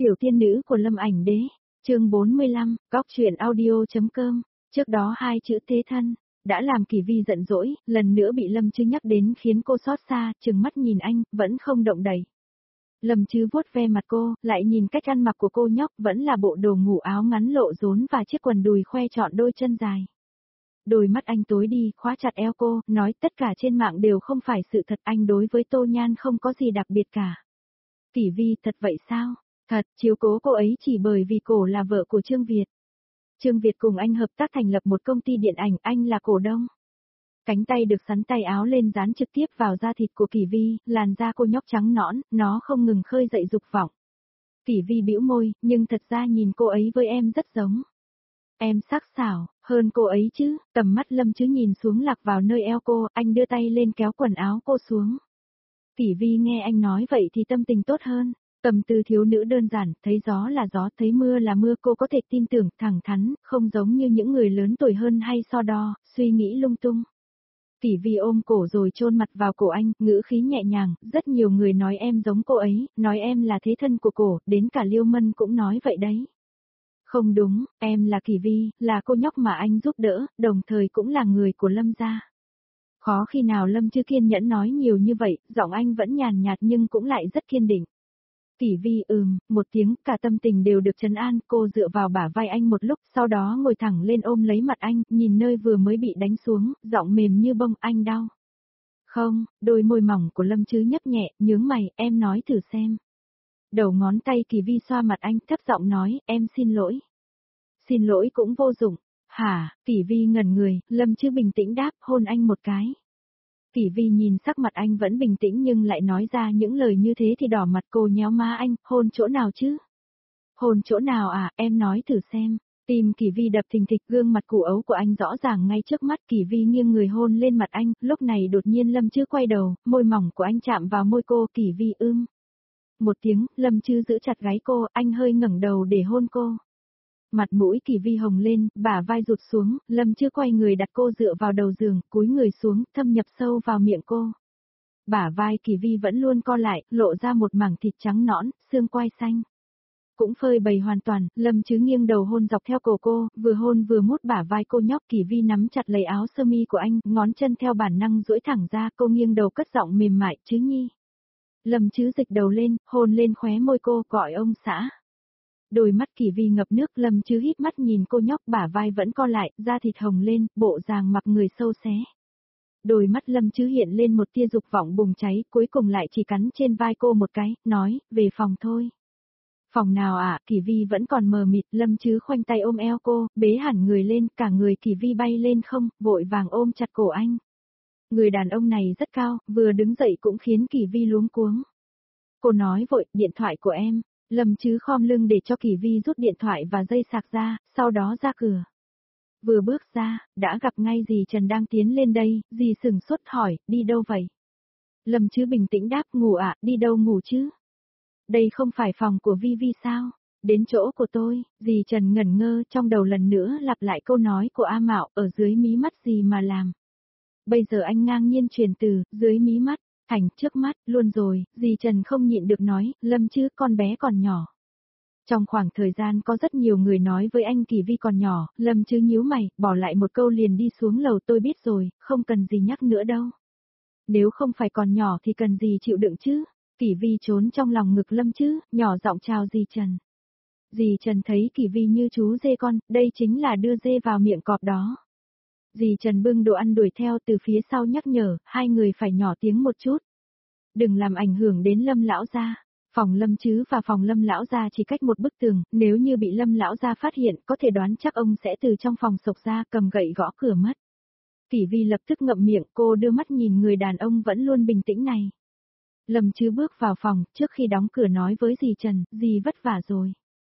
Tiểu tiên nữ của Lâm Ảnh Đế, chương 45, góc truyện audio.com, trước đó hai chữ thế thân, đã làm Kỳ Vi giận dỗi, lần nữa bị Lâm Chứ nhắc đến khiến cô xót xa, trừng mắt nhìn anh, vẫn không động đậy. Lâm Chứ vuốt ve mặt cô, lại nhìn cách ăn mặc của cô nhóc vẫn là bộ đồ ngủ áo ngắn lộ rốn và chiếc quần đùi khoe trọn đôi chân dài. Đôi mắt anh tối đi, khóa chặt eo cô, nói tất cả trên mạng đều không phải sự thật, anh đối với Tô Nhan không có gì đặc biệt cả. Kỳ Vi, thật vậy sao? Thật, chiếu cố cô ấy chỉ bởi vì cổ là vợ của Trương Việt. Trương Việt cùng anh hợp tác thành lập một công ty điện ảnh, anh là cổ đông. Cánh tay được sắn tay áo lên dán trực tiếp vào da thịt của Kỳ Vi, làn da cô nhóc trắng nõn, nó không ngừng khơi dậy dục vọng. Kỳ Vi bĩu môi, nhưng thật ra nhìn cô ấy với em rất giống. Em sắc sảo, hơn cô ấy chứ, tầm mắt Lâm Chứ nhìn xuống lạc vào nơi eo cô, anh đưa tay lên kéo quần áo cô xuống. Kỳ Vi nghe anh nói vậy thì tâm tình tốt hơn. Tâm tư thiếu nữ đơn giản, thấy gió là gió, thấy mưa là mưa, cô có thể tin tưởng, thẳng thắn, không giống như những người lớn tuổi hơn hay so đo, suy nghĩ lung tung. Kỳ Vi ôm cổ rồi chôn mặt vào cổ anh, ngữ khí nhẹ nhàng, rất nhiều người nói em giống cô ấy, nói em là thế thân của cổ, đến cả Liêu Mân cũng nói vậy đấy. Không đúng, em là Kỳ Vi, là cô nhóc mà anh giúp đỡ, đồng thời cũng là người của Lâm gia. Khó khi nào Lâm chưa kiên nhẫn nói nhiều như vậy, giọng anh vẫn nhàn nhạt nhưng cũng lại rất kiên định. Kỳ Vi một tiếng, cả tâm tình đều được trấn an, cô dựa vào bả vai anh một lúc, sau đó ngồi thẳng lên ôm lấy mặt anh, nhìn nơi vừa mới bị đánh xuống, giọng mềm như bông, anh đau. Không, đôi môi mỏng của Lâm Chứ nhấp nhẹ, nhướng mày, em nói thử xem. Đầu ngón tay Kỳ Vi xoa mặt anh, thấp giọng nói, em xin lỗi. Xin lỗi cũng vô dụng. Hả, Kỳ Vi ngẩn người, Lâm Chứ bình tĩnh đáp, hôn anh một cái. Kỳ Vi nhìn sắc mặt anh vẫn bình tĩnh nhưng lại nói ra những lời như thế thì đỏ mặt, cô nhéo má anh, hôn chỗ nào chứ? Hôn chỗ nào à, em nói thử xem. Tim Kỳ Vi đập thình thịch, gương mặt củ ấu của anh rõ ràng ngay trước mắt. Kỳ Vi nghiêng người hôn lên mặt anh, lúc này đột nhiên Lâm Chứ quay đầu, môi mỏng của anh chạm vào môi cô. Kỳ Vi một tiếng, Lâm Chứ giữ chặt gáy cô, anh hơi ngẩng đầu để hôn cô. Mặt mũi Kỳ Vi hồng lên, bả vai rụt xuống, Lâm Chứ quay người đặt cô dựa vào đầu giường, cúi người xuống, thâm nhập sâu vào miệng cô. Bả vai Kỳ Vi vẫn luôn co lại, lộ ra một mảng thịt trắng nõn, xương quai xanh. Cũng phơi bày hoàn toàn, Lâm Chứ nghiêng đầu hôn dọc theo cổ cô, vừa hôn vừa mút bả vai cô nhóc. Kỳ Vi nắm chặt lấy áo sơ mi của anh, ngón chân theo bản năng duỗi thẳng ra, cô nghiêng đầu cất giọng mềm mại, Chứ Nhi. Lâm Chứ dịch đầu lên, hôn lên khóe môi cô, gọi ông xã. Đôi mắt Kỳ Vi ngập nước, Lâm Chứ híp mắt nhìn cô nhóc, bả vai vẫn co lại, da thịt hồng lên, bộ dáng mặc người sâu xé. Đôi mắt Lâm Chứ hiện lên một tia dục vọng bùng cháy, cuối cùng lại chỉ cắn trên vai cô một cái, nói, về phòng thôi. Phòng nào ạ? Kỳ Vi vẫn còn mờ mịt, Lâm Chứ khoanh tay ôm eo cô, bế hẳn người lên, cả người Kỳ Vi bay lên không, vội vàng ôm chặt cổ anh. Người đàn ông này rất cao, vừa đứng dậy cũng khiến Kỳ Vi luống cuống. Cô nói vội, điện thoại của em. Lâm Chứ khom lưng để cho Kỳ Vi rút điện thoại và dây sạc ra, sau đó ra cửa. Vừa bước ra, đã gặp ngay dì Trần đang tiến lên đây, dì sửng sốt hỏi, đi đâu vậy? Lâm Chứ bình tĩnh đáp, ngủ ạ, đi đâu ngủ chứ? Đây không phải phòng của Vi Vi sao? Đến chỗ của tôi, dì Trần ngẩn ngơ, trong đầu lần nữa lặp lại câu nói của A Mạo, ở dưới mí mắt gì mà làm. Bây giờ anh ngang nhiên truyền từ, dưới mí mắt. Thành trước mắt, luôn rồi, dì Trần không nhịn được nói, Lâm Chứ, con bé còn nhỏ. Trong khoảng thời gian có rất nhiều người nói với anh Kỳ Vi còn nhỏ, Lâm Chứ nhíu mày, bỏ lại một câu liền đi xuống lầu, tôi biết rồi, không cần gì nhắc nữa đâu. Nếu không phải còn nhỏ thì cần gì chịu đựng chứ? Kỳ Vi trốn trong lòng ngực Lâm Chứ, nhỏ giọng chào dì Trần. Dì Trần thấy Kỳ Vi như chú dê con, đây chính là đưa dê vào miệng cọp đó. Dì Trần bưng đồ ăn đuổi theo từ phía sau nhắc nhở, hai người phải nhỏ tiếng một chút. Đừng làm ảnh hưởng đến Lâm lão gia. Phòng Lâm Chứ và phòng Lâm lão gia chỉ cách một bức tường, nếu như bị Lâm lão gia phát hiện, có thể đoán chắc ông sẽ từ trong phòng xộc ra, cầm gậy gõ cửa mất. Kỳ Vi lập tức ngậm miệng, cô đưa mắt nhìn người đàn ông vẫn luôn bình tĩnh này. Lâm Chứ bước vào phòng, trước khi đóng cửa nói với dì Trần, dì vất vả rồi.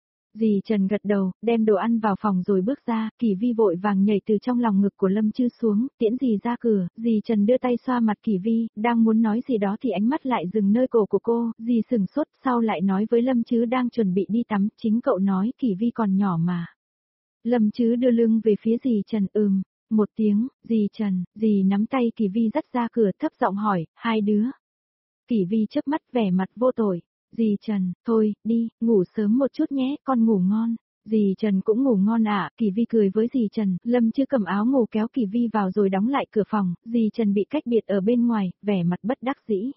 Dì Trần gật đầu, đem đồ ăn vào phòng rồi bước ra, Kỳ Vi vội vàng nhảy từ trong lòng ngực của Lâm Chứ xuống, tiễn dì ra cửa, dì Trần đưa tay xoa mặt Kỳ Vi, đang muốn nói gì đó thì ánh mắt lại dừng nơi cổ của cô, dì sửng sốt, sau lại nói với Lâm Chứ đang chuẩn bị đi tắm, chính cậu nói Kỳ Vi còn nhỏ mà. Lâm Chứ đưa lưng về phía dì Trần, một tiếng, dì Trần, dì nắm tay Kỳ Vi dắt ra cửa, thấp giọng hỏi, hai đứa. Kỳ Vi chớp mắt vẻ mặt vô tội. Dì Trần, thôi, đi, ngủ sớm một chút nhé, con ngủ ngon. Dì Trần cũng ngủ ngon ạ, Kỳ Vi cười với dì Trần, Lâm Chứ cầm áo ngủ kéo Kỳ Vi vào rồi đóng lại cửa phòng, dì Trần bị cách biệt ở bên ngoài, vẻ mặt bất đắc dĩ.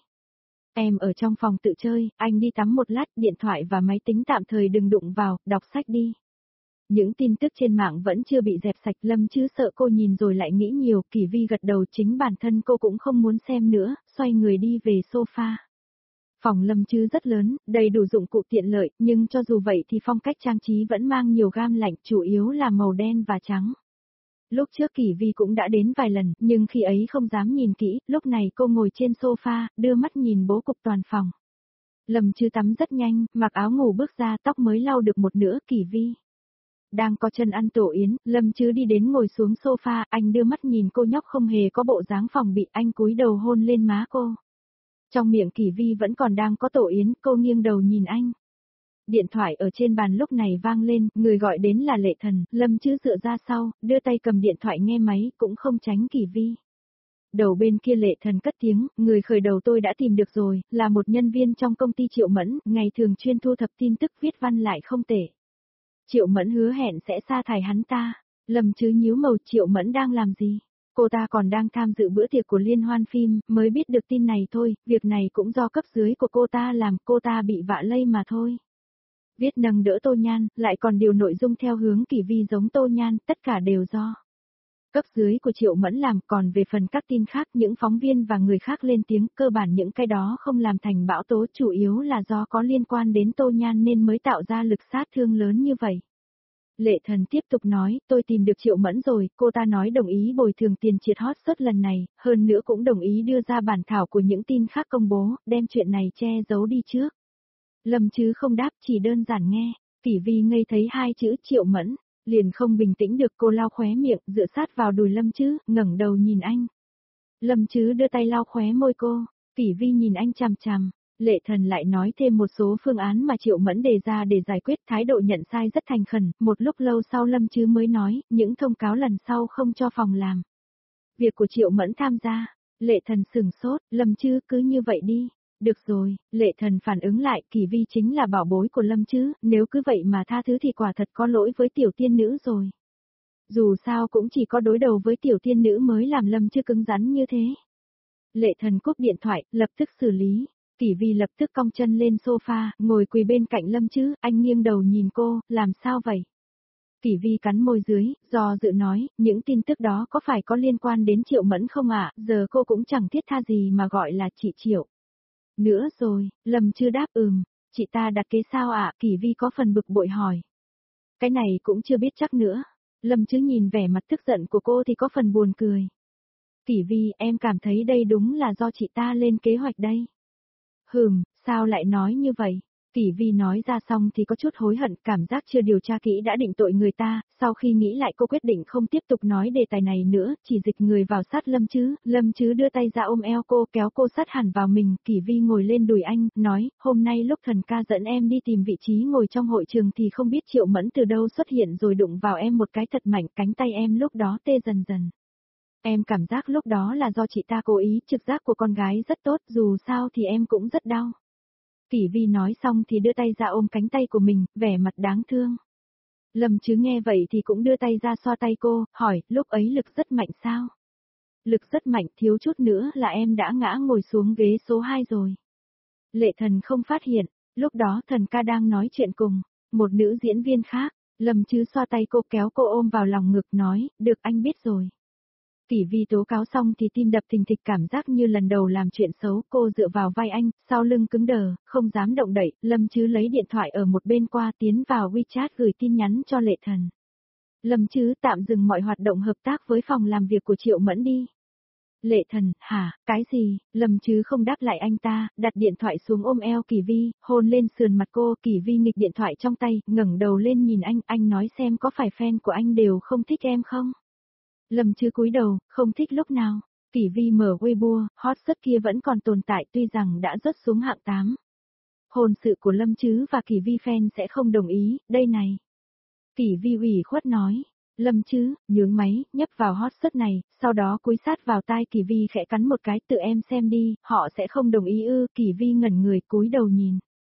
Em ở trong phòng tự chơi, anh đi tắm một lát, điện thoại và máy tính tạm thời đừng đụng vào, đọc sách đi. Những tin tức trên mạng vẫn chưa bị dẹp sạch, Lâm Chứ sợ cô nhìn rồi lại nghĩ nhiều, Kỳ Vi gật đầu, chính bản thân cô cũng không muốn xem nữa, xoay người đi về sofa. Phòng Lâm Chứ rất lớn, đầy đủ dụng cụ tiện lợi, nhưng cho dù vậy thì phong cách trang trí vẫn mang nhiều gam lạnh, chủ yếu là màu đen và trắng. Lúc trước Kỳ Vi cũng đã đến vài lần, nhưng khi ấy không dám nhìn kỹ, lúc này cô ngồi trên sofa, đưa mắt nhìn bố cục toàn phòng. Lâm Chứ tắm rất nhanh, mặc áo ngủ bước ra, tóc mới lau được một nửa. Kỳ Vi đang có chân ăn tổ yến, Lâm Chứ đi đến ngồi xuống sofa, anh đưa mắt nhìn cô nhóc không hề có bộ dáng phòng bị, anh cúi đầu hôn lên má cô. Trong miệng Kỳ Vi vẫn còn đang có tổ yến, cô nghiêng đầu nhìn anh. Điện thoại ở trên bàn lúc này vang lên, người gọi đến là Lệ Thần, Lâm Chứ dựa ra sau, đưa tay cầm điện thoại nghe máy, cũng không tránh Kỳ Vi. Đầu bên kia Lệ Thần cất tiếng, người khởi đầu tôi đã tìm được rồi, là một nhân viên trong công ty Triệu Mẫn, ngày thường chuyên thu thập tin tức, viết văn lại không tệ. Triệu Mẫn hứa hẹn sẽ sa thải hắn ta. Lâm Chứ nhíu màu, Triệu Mẫn đang làm gì? Cô ta còn đang tham dự bữa tiệc của liên hoan phim, mới biết được tin này thôi, việc này cũng do cấp dưới của cô ta làm, cô ta bị vạ lây mà thôi. Viết nâng đỡ Tô Nhan, lại còn điều nội dung theo hướng Kỳ Vi giống Tô Nhan, tất cả đều do cấp dưới của Triệu Mẫn làm, còn về phần các tin khác những phóng viên và người khác lên tiếng, cơ bản những cái đó không làm thành bão tố, chủ yếu là do có liên quan đến Tô Nhan nên mới tạo ra lực sát thương lớn như vậy. Lệ Thần tiếp tục nói, tôi tìm được Triệu Mẫn rồi, cô ta nói đồng ý bồi thường tiền triệt hot suất lần này, hơn nữa cũng đồng ý đưa ra bản thảo của những tin khác công bố, đem chuyện này che giấu đi trước. Lâm Chứ không đáp, chỉ đơn giản nghe. Kỳ Vi ngây thấy hai chữ Triệu Mẫn, liền không bình tĩnh được, cô lau khóe miệng, dựa sát vào đùi Lâm Chứ, ngẩng đầu nhìn anh. Lâm Chứ đưa tay lau khóe môi cô, Kỳ Vi nhìn anh chằm chằm. Lệ Thần lại nói thêm một số phương án mà Triệu Mẫn đề ra để giải quyết, thái độ nhận sai rất thành khẩn, một lúc lâu sau Lâm Chứ mới nói, những thông cáo lần sau không cho phòng làm. Việc của Triệu Mẫn tham gia, Lệ Thần sửng sốt, Lâm Chứ cứ như vậy đi. Được rồi, Lệ Thần phản ứng lại, Kỳ Vi chính là bảo bối của Lâm Chứ, nếu cứ vậy mà tha thứ thì quả thật có lỗi với tiểu tiên nữ rồi. Dù sao cũng chỉ có đối đầu với tiểu tiên nữ mới làm Lâm Chứ cứng rắn như thế. Lệ Thần cúp điện thoại, lập tức xử lý. Kỳ Vi lập tức cong chân lên sofa, ngồi quỳ bên cạnh Lâm Chứ, anh nghiêng đầu nhìn cô, làm sao vậy? Kỳ Vi cắn môi dưới, do dự nói, những tin tức đó có phải có liên quan đến Triệu Mẫn không ạ? Giờ cô cũng chẳng thiết tha gì mà gọi là chị Triệu. Nữa rồi, Lâm Chứ đáp chị ta đặt kế sao ạ? Kỳ Vi có phần bực bội hỏi. Cái này cũng chưa biết chắc nữa. Lâm Chứ nhìn vẻ mặt tức giận của cô thì có phần buồn cười. Kỳ Vi, em cảm thấy đây đúng là do chị ta lên kế hoạch đây. Sao lại nói như vậy? Kỳ Vi nói ra xong thì có chút hối hận, cảm giác chưa điều tra kỹ đã định tội người ta, sau khi nghĩ lại cô quyết định không tiếp tục nói đề tài này nữa, chỉ dịch người vào sát Lâm Chứ đưa tay ra ôm eo cô, kéo cô sát hẳn vào mình, Kỳ Vi ngồi lên đùi anh, nói, hôm nay lúc Thần ca dẫn em đi tìm vị trí ngồi trong hội trường thì không biết Triệu Mẫn từ đâu xuất hiện rồi đụng vào em một cái thật mạnh, cánh tay em lúc đó tê dần dần. Em cảm giác lúc đó là do chị ta cố ý, trực giác của con gái rất tốt, dù sao thì em cũng rất đau. Kỳ Vi nói xong thì đưa tay ra ôm cánh tay của mình, vẻ mặt đáng thương. Lâm Chứ nghe vậy thì cũng đưa tay ra xoa tay cô, hỏi, lúc ấy lực rất mạnh sao? Lực rất mạnh, thiếu chút nữa là em đã ngã ngồi xuống ghế số 2 rồi. Lệ Thần không phát hiện, lúc đó Thần ca đang nói chuyện cùng một nữ diễn viên khác. Lâm Chứ xoa tay cô, kéo cô ôm vào lòng ngực, nói, được anh biết rồi. Kỳ Vi tố cáo xong thì tim đập thình thịch, cảm giác như lần đầu làm chuyện xấu, cô dựa vào vai anh, sau lưng cứng đờ, không dám động đậy, Lâm Chứ lấy điện thoại ở một bên qua, tiến vào WeChat gửi tin nhắn cho Lệ Thần. Lâm Chứ tạm dừng mọi hoạt động hợp tác với phòng làm việc của Triệu Mẫn đi. Lệ Thần, hả, cái gì? Lâm Chứ không đáp lại anh ta, đặt điện thoại xuống ôm eo Kỳ Vi, hôn lên sườn mặt cô, Kỳ Vi nghịch điện thoại trong tay, ngẩng đầu lên nhìn anh nói xem có phải fan của anh đều không thích em không? Lâm Chứ cúi đầu, không thích lúc nào. Kỳ Vi mở Weibo, hot search kia vẫn còn tồn tại tuy rằng đã rớt xuống hạng 8. Hôn sự của Lâm Chứ và Kỳ Vi fan sẽ không đồng ý, đây này. Kỳ Vi ủy khuất nói. Lâm Chứ, nhướng máy, nhấp vào hot search này, sau đó cúi sát vào tai Kỳ Vi khẽ cắn một cái, tự em xem đi, họ sẽ không đồng ý ư? Kỳ Vi ngẩn người cúi đầu nhìn.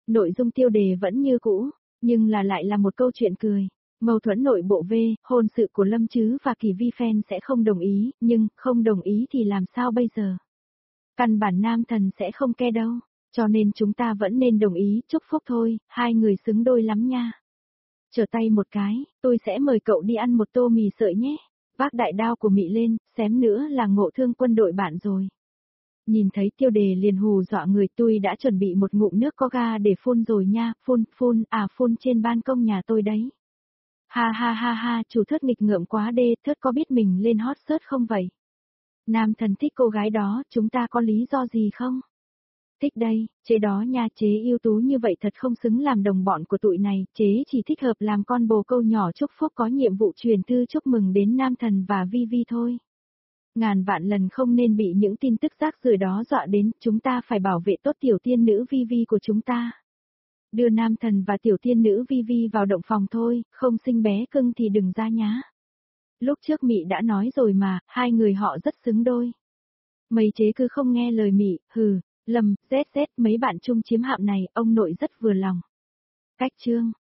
Nội dung tiêu đề vẫn như cũ, nhưng lại là một câu chuyện cười. Mâu thuẫn nội bộ V, hôn sự của Lâm Trứ và Kỳ Vi fan sẽ không đồng ý, nhưng không đồng ý thì làm sao bây giờ? Căn bản nam thần sẽ không ke đâu, cho nên chúng ta vẫn nên đồng ý, chúc phúc thôi, hai người xứng đôi lắm nha. Trở tay một cái, tôi sẽ mời cậu đi ăn một tô mì sợi nhé. Vác đại đao của Mị lên, xém nữa là ngộ thương quân đội bạn rồi. Nhìn thấy tiêu đề liền hù dọa người, tôi đã chuẩn bị một ngụm nước có ga để phun rồi nha, phun trên ban công nhà tôi đấy. Ha ha ha ha, chủ Thớt nghịch ngợm quá đê, Thớt có biết mình lên hot search không vậy? Nam thần thích cô gái đó, chúng ta có lý do gì không? Thích đây, chế đó nha, chế ưu tú như vậy thật không xứng làm đồng bọn của tụi này, chế chỉ thích hợp làm con bồ câu nhỏ chúc phúc có nhiệm vụ truyền thư chúc mừng đến nam thần và Vi Vi thôi. Ngàn vạn lần không nên bị những tin tức rác rưởi đó dọa đến, chúng ta phải bảo vệ tốt tiểu tiên nữ Vi Vi của chúng ta. Đưa nam thần và tiểu tiên nữ Vi Vi vào động phòng thôi, không sinh bé cưng thì đừng ra nhá. Lúc trước Mị đã nói rồi mà, hai người họ rất xứng đôi. Mấy chế cứ không nghe lời Mị, hừ, Lâm, ZZ mấy bạn chung chiếm hạm này, ông nội rất vừa lòng. Cách chương